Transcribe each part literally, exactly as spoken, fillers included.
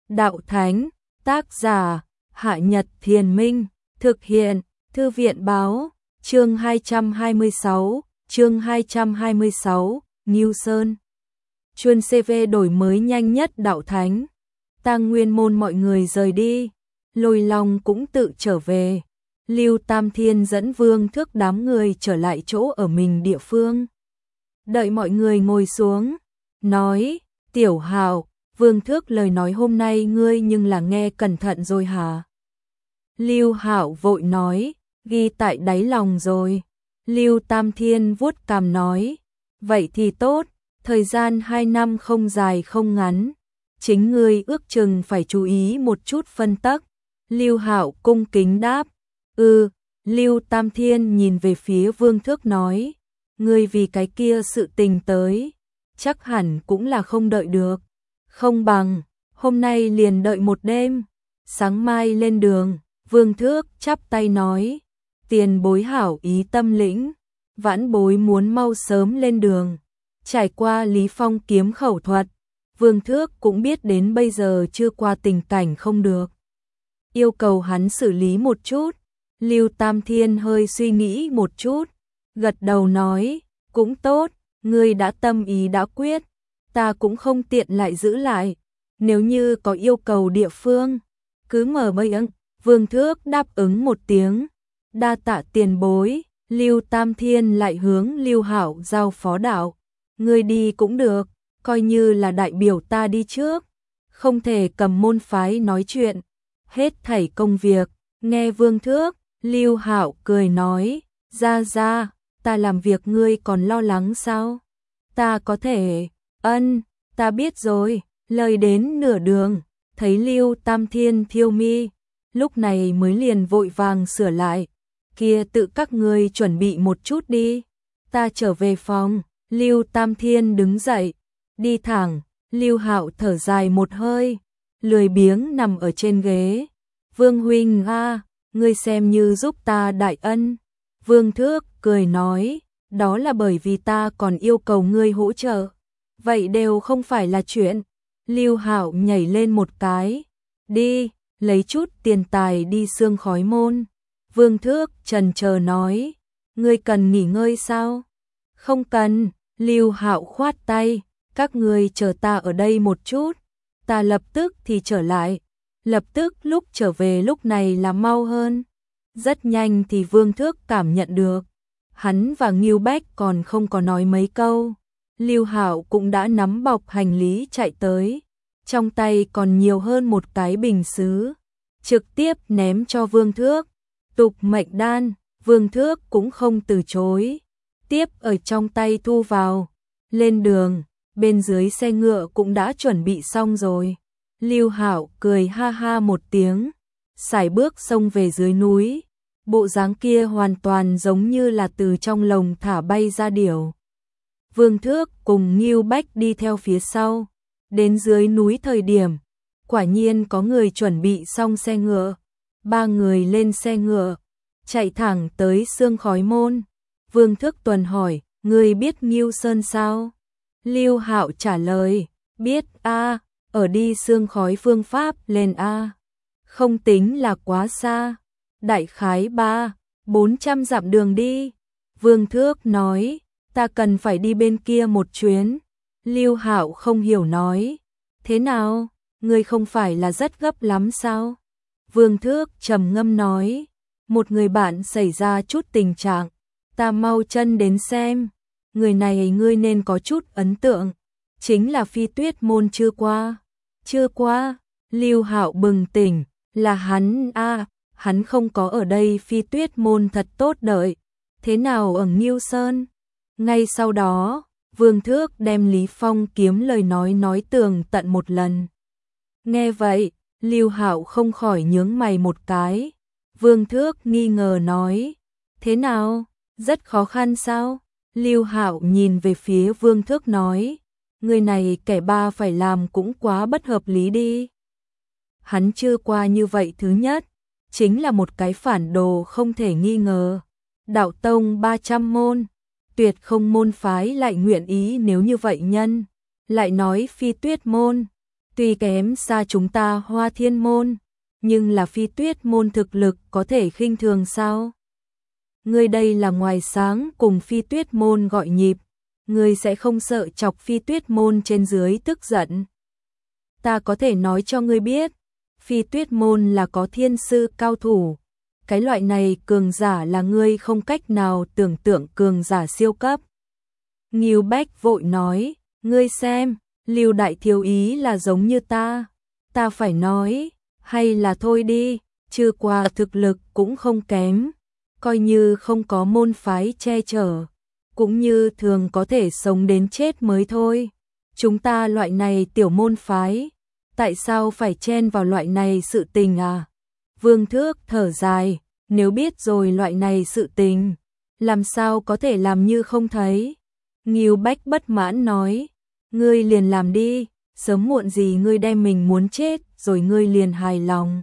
Đạo Thánh, tác giả, Hạ Nhật Thiền Minh, thực hiện, Thư viện Báo, chương hai trăm hai mươi sáu, chương hai trăm hai mươi sáu, Ngưu Sơn. Chuyên xê vê đổi mới nhanh nhất Đạo Thánh. Tang Nguyên môn mọi người rời đi, Lôi Long cũng tự trở về. Lưu Tam Thiên dẫn Vương Thước đám người trở lại chỗ ở mình địa phương. Đợi mọi người ngồi xuống, nói, Tiểu Hạo, Vương Thước lời nói hôm nay ngươi nhưng là nghe cẩn thận rồi hả? Lưu Hạo vội nói, ghi tại đáy lòng rồi. Lưu Tam Thiên vuốt cằm nói, vậy thì tốt, thời gian hai năm không dài không ngắn, chính ngươi ước chừng phải chú ý một chút phân tắc. Lưu Hạo cung kính đáp, ừ. Lưu Tam Thiên nhìn về phía Vương Thước nói, ngươi vì cái kia sự tình tới, chắc hẳn cũng là không đợi được, không bằng hôm nay liền đợi một đêm, sáng mai lên đường. Vương Thước chắp tay nói, tiền bối hảo ý tâm lĩnh, vãn bối muốn mau sớm lên đường. Trải qua Lý Phong kiếm khẩu thuật, Vương Thước cũng biết đến bây giờ chưa qua tình cảnh không được, yêu cầu hắn xử lý một chút. Lưu Tam Thiên hơi suy nghĩ một chút, gật đầu nói, cũng tốt, ngươi đã tâm ý đã quyết, ta cũng không tiện lại giữ lại, nếu như có yêu cầu địa phương, cứ mở mây ưng. Vương Thước đáp ứng một tiếng, đa tạ tiền bối. Lưu Tam Thiên lại hướng Lưu Hạo giao phó đạo, ngươi đi cũng được, coi như là đại biểu ta đi trước, không thể cầm môn phái nói chuyện, hết thảy công việc, nghe Vương Thước. Lưu Hạo cười nói, ra ra, ta làm việc ngươi còn lo lắng sao? Ta có thể, ân, ta biết rồi. Lời đến nửa đường, thấy Lưu Tam Thiên thiêu mi, lúc này mới liền vội vàng sửa lại, kia tự các ngươi chuẩn bị một chút đi, ta trở về phòng. Lưu Tam Thiên đứng dậy, đi thẳng. Lưu Hạo thở dài một hơi, lười biếng nằm ở trên ghế. Vương huynh a, ngươi xem như giúp ta đại ân. Vương Thước cười nói, đó là bởi vì ta còn yêu cầu ngươi hỗ trợ, vậy đều không phải là chuyện. Lưu Hạo nhảy lên một cái, đi, lấy chút tiền tài đi Sương Khói môn. Vương Thước chần chờ nói, ngươi cần nghỉ ngơi sao? Không cần. Lưu Hạo khoát tay, các ngươi chờ ta ở đây một chút, ta lập tức thì trở lại. Lập tức lúc trở về lúc này là mau hơn. Rất nhanh thì Vương Thước cảm nhận được, hắn và Ngưu Bách còn không có nói mấy câu, Lưu Hạo cũng đã nắm bọc hành lý chạy tới, trong tay còn nhiều hơn một cái bình sứ, trực tiếp ném cho Vương Thước. Tục mệnh đan, Vương Thước cũng không từ chối, tiếp ở trong tay thu vào. Lên đường, bên dưới xe ngựa cũng đã chuẩn bị xong rồi. Lưu Hạo cười ha ha một tiếng, sải bước xông về dưới núi, bộ dáng kia hoàn toàn giống như là từ trong lồng thả bay ra điểu. Vương Thước cùng Ngưu Bách đi theo phía sau, đến dưới núi thời điểm, quả nhiên có người chuẩn bị xong xe ngựa, ba người lên xe ngựa, chạy thẳng tới Sương Khói môn. Vương Thước tuần hỏi, ngươi biết Ngưu Sơn sao? Lưu Hạo trả lời, biết a, ở đi Sương Khói phương pháp lên a, không tính là quá xa, đại khái ba, bốn trăm dặm đường đi. Vương Thước nói, ta cần phải đi bên kia một chuyến. Lưu Hạo không hiểu nói, thế nào, ngươi không phải là rất gấp lắm sao? Vương Thước trầm ngâm nói, một người bạn xảy ra chút tình trạng, ta mau chân đến xem. Người này ngươi nên có chút ấn tượng, chính là Phi Tuyết môn chưa qua. Chưa qua. Lưu Hạo bừng tỉnh, là hắn a, à, hắn không có ở đây. Phi Tuyết môn thật tốt đợi, thế nào ở Ngưu Sơn? Ngay sau đó, Vương Thước đem Lý Phong kiếm lời nói nói tường tận một lần. Nghe vậy, Lưu Hạo không khỏi nhướng mày một cái. Vương Thước nghi ngờ nói, thế nào, rất khó khăn sao? Lưu Hạo nhìn về phía Vương Thước nói, người này kẻ ba phải làm cũng quá bất hợp lý đi. Hắn chưa qua như vậy, thứ nhất, chính là một cái phản đồ không thể nghi ngờ. Đạo tông ba trăm môn, tuyệt không môn phái lại nguyện ý nếu như vậy nhân. Lại nói Phi Tuyết môn, tuy kém xa chúng ta Hoa Thiên môn, nhưng là Phi Tuyết môn thực lực có thể khinh thường sao? Ngươi đây là ngoài sáng cùng Phi Tuyết môn gọi nhịp, ngươi sẽ không sợ chọc Phi Tuyết môn trên dưới tức giận. Ta có thể nói cho ngươi biết, Phi Tuyết môn là có thiên sư cao thủ, cái loại này cường giả là ngươi không cách nào tưởng tượng cường giả siêu cấp. Ngưu Bách vội nói, ngươi xem, Lưu đại thiếu ý là giống như ta, ta phải nói, hay là thôi đi, trừ qua thực lực cũng không kém, coi như không có môn phái che chở, cũng như thường có thể sống đến chết mới thôi. Chúng ta loại này tiểu môn phái, tại sao phải chen vào loại này sự tình à? Vương Thước thở dài, nếu biết rồi loại này sự tình, làm sao có thể làm như không thấy? Ngưu Bách bất mãn nói, ngươi liền làm đi, sớm muộn gì ngươi đem mình muốn chết rồi ngươi liền hài lòng.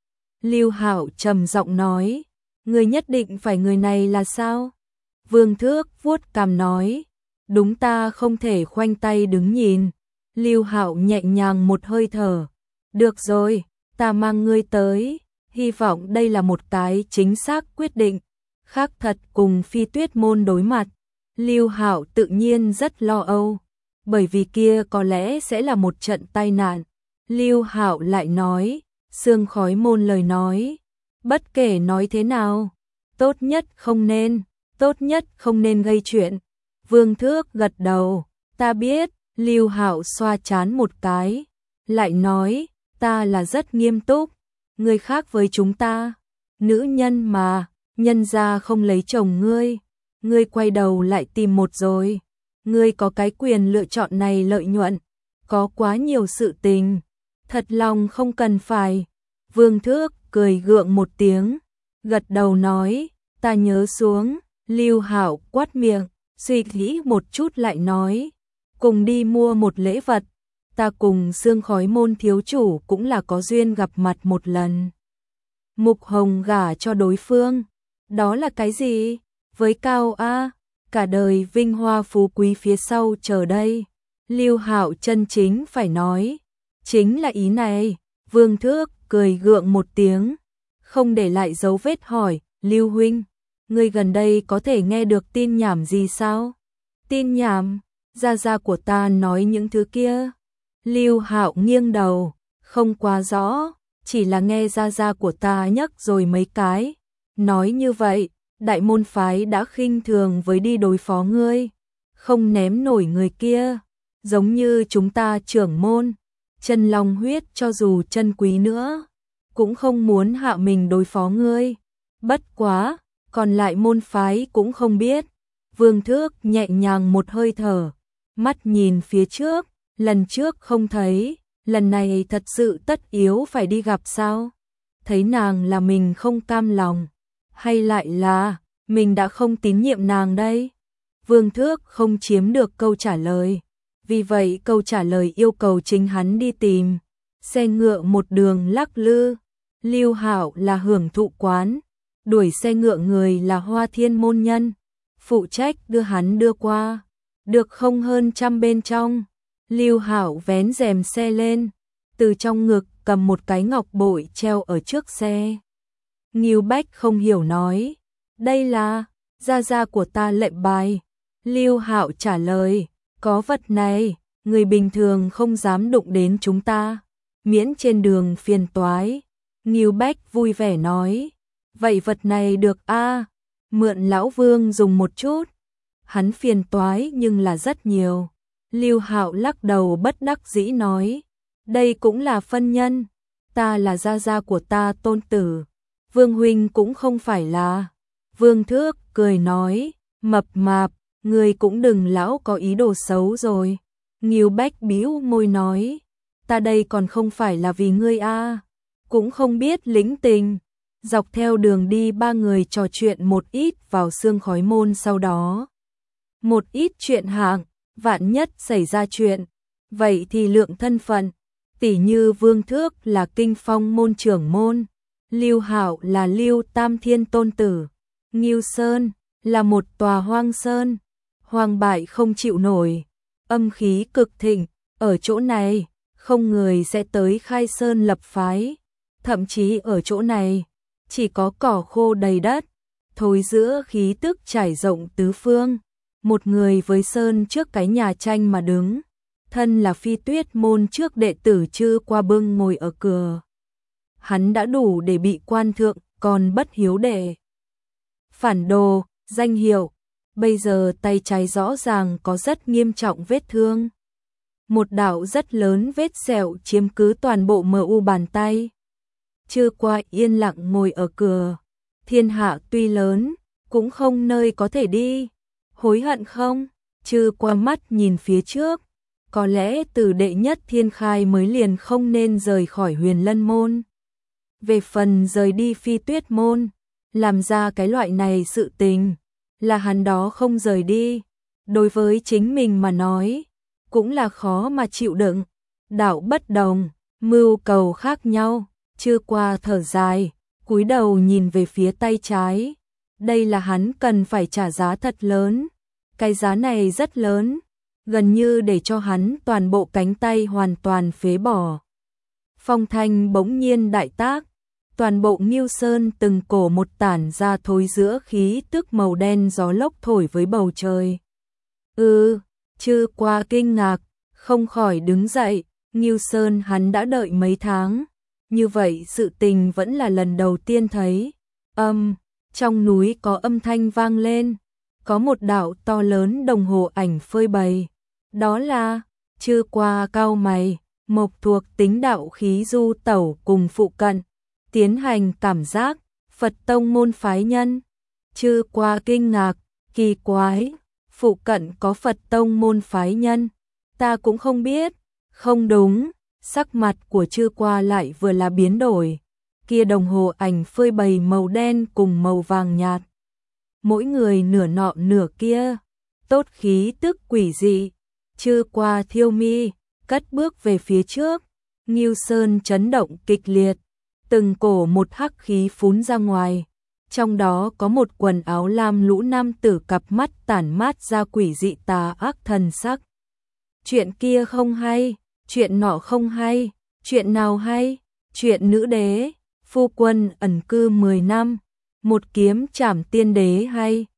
Lưu Hạo trầm giọng nói, ngươi nhất định phải người này là sao? Vương Thước vuốt cằm nói, đúng ta không thể khoanh tay đứng nhìn. Lưu Hạo nhẹ nhàng một hơi thở, được rồi, ta mang ngươi tới, hy vọng đây là một cái chính xác quyết định, khác thật cùng Phi Tuyết môn đối mặt. Lưu Hạo tự nhiên rất lo âu, bởi vì kia có lẽ sẽ là một trận tai nạn. Lưu Hạo lại nói, Sương Khói môn lời nói, bất kể nói thế nào, tốt nhất không nên, tốt nhất không nên gây chuyện. Vương Thước gật đầu, ta biết. Lưu Hạo xoa chán một cái, lại nói, ta là rất nghiêm túc, người khác với chúng ta, nữ nhân mà, nhân gia không lấy chồng ngươi, ngươi quay đầu lại tìm một rồi, ngươi có cái quyền lựa chọn này lợi nhuận, có quá nhiều sự tình, thật lòng không cần phải. Vương Thước cười gượng một tiếng, gật đầu nói, ta nhớ xuống. Lưu Hạo quát miệng, suy nghĩ một chút lại nói, cùng đi mua một lễ vật, ta cùng Sương Khói môn thiếu chủ cũng là có duyên gặp mặt một lần. Mục Hồng gả cho đối phương, đó là cái gì? Với Cao A, cả đời vinh hoa phú quý phía sau chờ đây. Lưu Hạo chân chính phải nói, chính là ý này. Vương Thước cười gượng một tiếng, không để lại dấu vết hỏi, Lưu huynh, ngươi gần đây có thể nghe được tin nhảm gì sao? Tin nhảm? Gia gia của ta nói những thứ kia. Lưu Hạo nghiêng đầu, không quá rõ, chỉ là nghe gia gia của ta nhắc rồi mấy cái. Nói như vậy, đại môn phái đã khinh thường với đi đối phó ngươi, không ném nổi người kia, giống như chúng ta trưởng môn, chân long huyết cho dù chân quý nữa, cũng không muốn hạ mình đối phó ngươi. Bất quá, còn lại môn phái cũng không biết. Vương Thước nhẹ nhàng một hơi thở, mắt nhìn phía trước, lần trước không thấy, lần này thật sự tất yếu phải đi gặp sao? Thấy nàng là mình không cam lòng, hay lại là mình đã không tín nhiệm nàng đây? Vương Thước không chiếm được câu trả lời, vì vậy câu trả lời yêu cầu chính hắn đi tìm. Xe ngựa một đường lắc lư, Lưu Hạo là hưởng thụ quán, đuổi xe ngựa người là Hoa Thiên môn nhân, phụ trách đưa hắn đưa qua. Được không hơn trăm bên trong, Lưu Hạo vén rèm xe lên, từ trong ngực cầm một cái ngọc bội treo ở trước xe. Ngưu Bách không hiểu nói, đây là gia gia của ta lệnh bài. Lưu Hạo trả lời, có vật này, người bình thường không dám đụng đến chúng ta, miễn trên đường phiền toái. Ngưu Bách vui vẻ nói, vậy vật này được a, mượn lão Vương dùng một chút. Hắn phiền toái nhưng là rất nhiều. Lưu Hạo lắc đầu bất đắc dĩ nói, đây cũng là phân nhân, ta là gia gia của ta tôn tử, Vương huynh cũng không phải là. Vương Thước cười nói, mập mạp, người cũng đừng lão có ý đồ xấu rồi. Ngưu Bách bĩu môi nói, ta đây còn không phải là vì ngươi a, cũng không biết lĩnh tình. Dọc theo đường đi ba người trò chuyện một ít vào Sương Khói môn, sau đó một ít chuyện hạng, vạn nhất xảy ra chuyện, vậy thì lượng thân phận, tỉ như Vương Thước là Kinh Phong môn trưởng môn, Lưu Hạo là Lưu Tam Thiên tôn tử, Ngưu Sơn là một tòa hoang sơn, hoang bại không chịu nổi, âm khí cực thịnh, ở chỗ này không người sẽ tới khai sơn lập phái, thậm chí ở chỗ này, chỉ có cỏ khô đầy đất, thối giữa khí tức trải rộng tứ phương, một người với sơn trước cái nhà tranh mà đứng, thân là Phi Tuyết môn trước đệ tử Chư Qua Bưng ngồi ở cửa. Hắn đã đủ để bị quan thượng, còn bất hiếu đệ. Phản đồ, danh hiệu, bây giờ tay trái rõ ràng có rất nghiêm trọng vết thương. Một đạo rất lớn vết sẹo chiếm cứ toàn bộ mờ u bàn tay. Chư Qua yên lặng ngồi ở cửa. Thiên hạ tuy lớn, cũng không nơi có thể đi. Hối hận không? Chư Qua mắt nhìn phía trước. Có lẽ từ đệ nhất thiên khai mới liền không nên rời khỏi Huyền Lân môn. Về phần rời đi Phi Tuyết môn, làm ra cái loại này sự tình, là hắn đó không rời đi. Đối với chính mình mà nói, cũng là khó mà chịu đựng. Đạo bất đồng, mưu cầu khác nhau. Chư Qua thở dài, cúi đầu nhìn về phía tay trái. Đây là hắn cần phải trả giá thật lớn. Cái giá này rất lớn, gần như để cho hắn toàn bộ cánh tay hoàn toàn phế bỏ. Phong thanh bỗng nhiên đại tác, toàn bộ Ngưu Sơn từng cổ một tản ra thối giữa khí tức màu đen gió lốc thổi với bầu trời. Ừ, Chư Qua kinh ngạc, không khỏi đứng dậy. Ngưu Sơn hắn đã đợi mấy tháng, như vậy sự tình vẫn là lần đầu tiên thấy. Âm, trong núi có âm thanh vang lên, có một đạo to lớn đồng hồ ảnh phơi bày. Đó là, Chư Qua cau mày, mộc thuộc tính đạo khí du tẩu cùng phụ cận, tiến hành cảm giác, Phật tông môn phái nhân. Chư Qua kinh ngạc, kỳ quái, phụ cận có Phật tông môn phái nhân, ta cũng không biết. Không đúng, sắc mặt của Chư Qua lại vừa là biến đổi. Kia đồng hồ ảnh phơi bày màu đen cùng màu vàng nhạt, mỗi người nửa nọ nửa kia, tốt khí tức quỷ dị. Chư Qua thiêu mi, cất bước về phía trước. Ngưu Sơn chấn động kịch liệt, từng cổ một hắc khí phún ra ngoài, trong đó có một quần áo lam lũ nam tử cặp mắt tản mát ra quỷ dị tà ác thần sắc. Chuyện kia không hay, chuyện nọ không hay, chuyện nào hay? Chuyện nữ đế, phu quân ẩn cư mười năm, một kiếm trảm tiên đế hay?